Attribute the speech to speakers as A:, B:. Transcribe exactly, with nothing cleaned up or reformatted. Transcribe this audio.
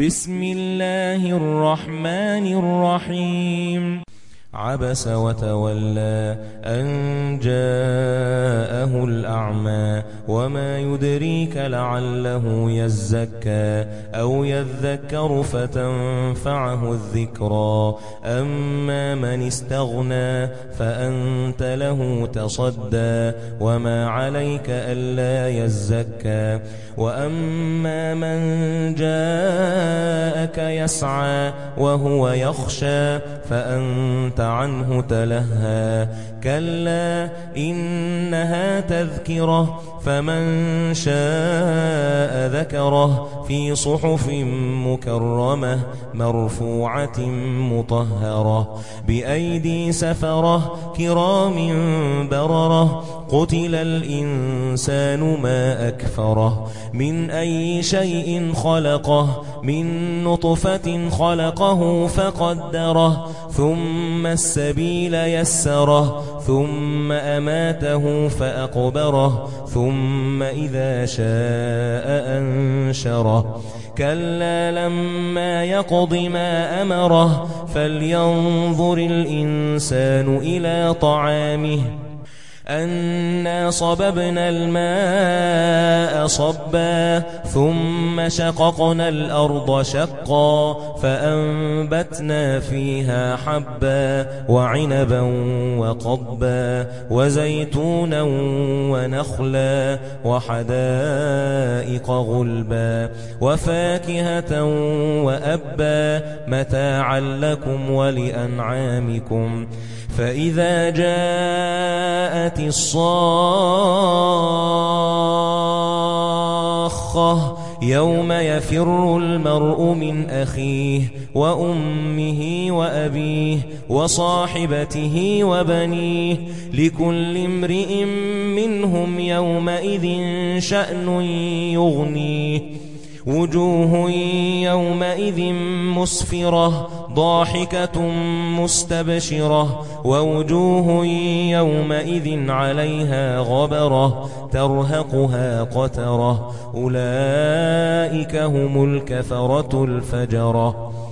A: بسم الله الرحمن الرحيم عبس وتولى أن جاءه الأعمى وما يدريك لعله يزكى أو يذكر فتنفعه الذكرى أما من استغنى فأنت له تصدى وما عليك ألا يزكى وأما من جاءك يسعى وهو يخشى فأنت عنه تلهى كلا إنها تذكرة فمن شاء ذكره في صحف مكرمة مرفوعة مطهرة بأيدي سفرة كرام بررة قتل الإنسان ما أكفره من أي شيء خلقه من نطفة خلقه فقدره ثم السبيل يسره ثم أماته فأقبره ثم إذا شاء أنشره كلا لما يقض ما أمره فلينظر الإنسان إلى طعامه أنا صببنا الماء صبا ثم شققنا الأرض شقا فأنبتنا فيها حبا وعنبا وقضبا وزيتونا ونخلا وحدائق غلبا وفاكهة وأبا متاعا لكم ولأنعامكم فإذا جاءت الصاخة يوم يفر المرء من أخيه وأمه وأبيه وصاحبته وبنيه لكل امرئ منهم يومئذ شأن يغنيه وجوه يومئذ مسفرة ضاحكة مستبشرة ووجوه يومئذ عليها غبرة ترهقها قترة أولئك هم الكفرة الفجرة